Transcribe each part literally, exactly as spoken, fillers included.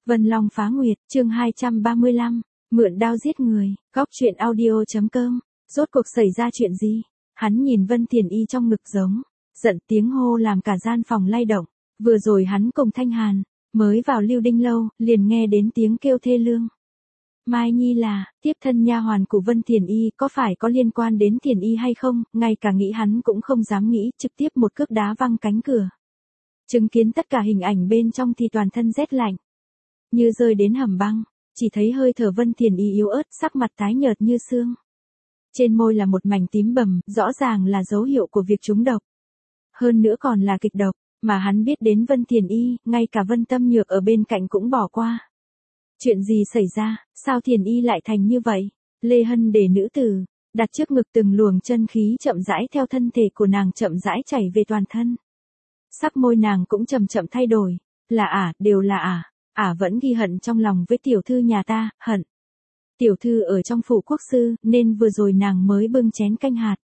Vân Long phá nguyệt, chương hai trăm ba mươi lăm, mượn đao giết người, góc truyện audio chấm com. Rốt cuộc xảy ra chuyện gì? Hắn nhìn Vân Thiền Y trong ngực giống, giận tiếng hô làm cả gian phòng lay động. Vừa rồi hắn cùng Thanh Hàn, mới vào Lưu Đinh lâu, liền nghe đến tiếng kêu thê lương. Mai Nhi là, tiếp thân nha hoàn của Vân Thiền Y, có phải có liên quan đến Thiền Y hay không, ngay cả nghĩ hắn cũng không dám nghĩ, trực tiếp một cước đá văng cánh cửa. Chứng kiến tất cả hình ảnh bên trong thì toàn thân rét lạnh, như rơi đến hầm băng, chỉ thấy hơi thở Vân Thiền Y yếu ớt, sắc mặt tái nhợt như xương. Trên môi là một mảnh tím bầm, rõ ràng là dấu hiệu của việc trúng độc. Hơn nữa còn là kịch độc, mà hắn biết đến Vân Thiền Y, ngay cả Vân Tâm Nhược ở bên cạnh cũng bỏ qua. Chuyện gì xảy ra, sao Thiền Y lại thành như vậy? Lê Hân để nữ tử, đặt trước ngực từng luồng chân khí chậm rãi theo thân thể của nàng chậm rãi chảy về toàn thân. Sắc môi nàng cũng chậm chậm thay đổi, là ả, đều là ả, ả vẫn ghi hận trong lòng với tiểu thư nhà ta, hận. Tiểu thư ở trong phủ quốc sư, nên vừa rồi nàng mới bưng chén canh hạt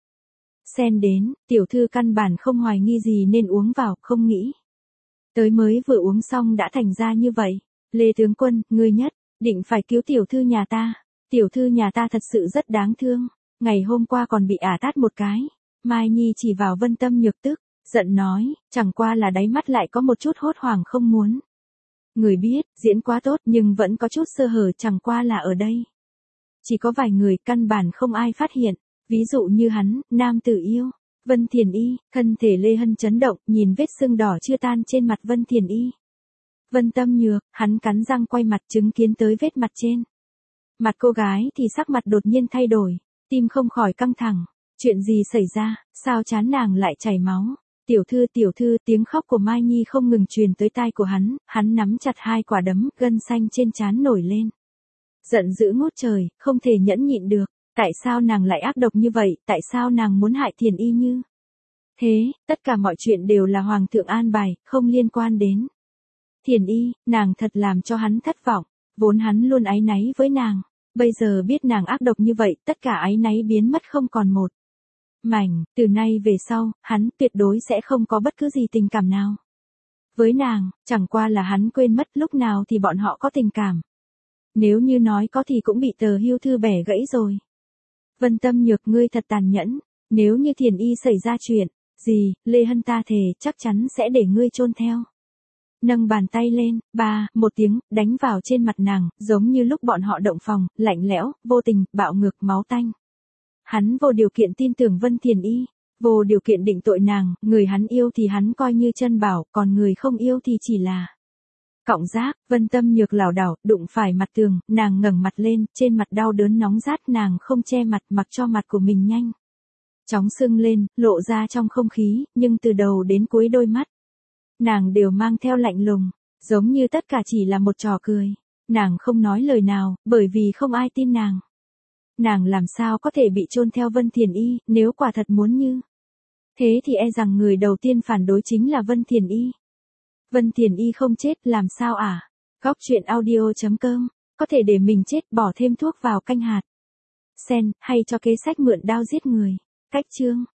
sen đến, tiểu thư căn bản không hoài nghi gì nên uống vào, không nghĩ. Tới mới vừa uống xong đã thành ra như vậy. Lê tướng quân, ngươi nhất định phải cứu tiểu thư nhà ta. Tiểu thư nhà ta thật sự rất đáng thương. Ngày hôm qua còn bị ả tát một cái. Mai Nhi chỉ vào Vân Tâm Nhược tức, giận nói, chẳng qua là đáy mắt lại có một chút hốt hoảng không muốn. Người biết, diễn quá tốt nhưng vẫn có chút sơ hở, chẳng qua là ở đây. Chỉ có vài người, căn bản không ai phát hiện. Ví dụ như hắn, nam tử yêu. Vân Thiền Y, thân thể Lê Hân chấn động, nhìn vết sưng đỏ chưa tan trên mặt Vân Thiền Y. Vân Tâm Nhược, hắn cắn răng quay mặt chứng kiến tới vết mặt trên. Mặt cô gái thì sắc mặt đột nhiên thay đổi, tim không khỏi căng thẳng. Chuyện gì xảy ra, sao trán nàng lại chảy máu? Tiểu thư tiểu thư, tiếng khóc của Mai Nhi không ngừng truyền tới tai của hắn, hắn nắm chặt hai quả đấm, gân xanh trên trán nổi lên. Giận dữ ngút trời, không thể nhẫn nhịn được, tại sao nàng lại ác độc như vậy, tại sao nàng muốn hại Thiền Y như thế, tất cả mọi chuyện đều là Hoàng thượng an bài, không liên quan đến Thiền Y, nàng thật làm cho hắn thất vọng, vốn hắn luôn áy náy với nàng, bây giờ biết nàng ác độc như vậy, tất cả áy náy biến mất không còn một mảnh, từ nay về sau, hắn tuyệt đối sẽ không có bất cứ gì tình cảm nào với nàng, chẳng qua là hắn quên mất lúc nào thì bọn họ có tình cảm. Nếu như nói có thì cũng bị tờ hưu thư bẻ gãy rồi. Vân Tâm Nhược, ngươi thật tàn nhẫn, nếu như Thiền Y xảy ra chuyện gì, Lê Hân ta thề chắc chắn sẽ để ngươi chôn theo. Nâng bàn tay lên, ba, một tiếng, đánh vào trên mặt nàng, giống như lúc bọn họ động phòng, lạnh lẽo, vô tình, bạo ngược, máu tanh. Hắn vô điều kiện tin tưởng Vân Thiền Y, vô điều kiện định tội nàng, người hắn yêu thì hắn coi như chân bảo, còn người không yêu thì chỉ là cọng rác. Vân Tâm Nhược lảo đảo, đụng phải mặt tường, nàng ngẩng mặt lên, trên mặt đau đớn nóng rát, nàng không che mặt, mặc cho mặt của mình nhanh chóng sưng lên, lộ ra trong không khí, nhưng từ đầu đến cuối đôi mắt nàng đều mang theo lạnh lùng, giống như tất cả chỉ là một trò cười. Nàng không nói lời nào, bởi vì không ai tin nàng. Nàng làm sao có thể bị chôn theo Vân Thiền Y, nếu quả thật muốn như thế thì e rằng người đầu tiên phản đối chính là Vân Thiền Y. Vân Thiền Y không chết, làm sao à? Góc truyện audio chấm com, có thể để mình chết, bỏ thêm thuốc vào canh hạt sen, hay cho kế sách mượn đao giết người. Cách chương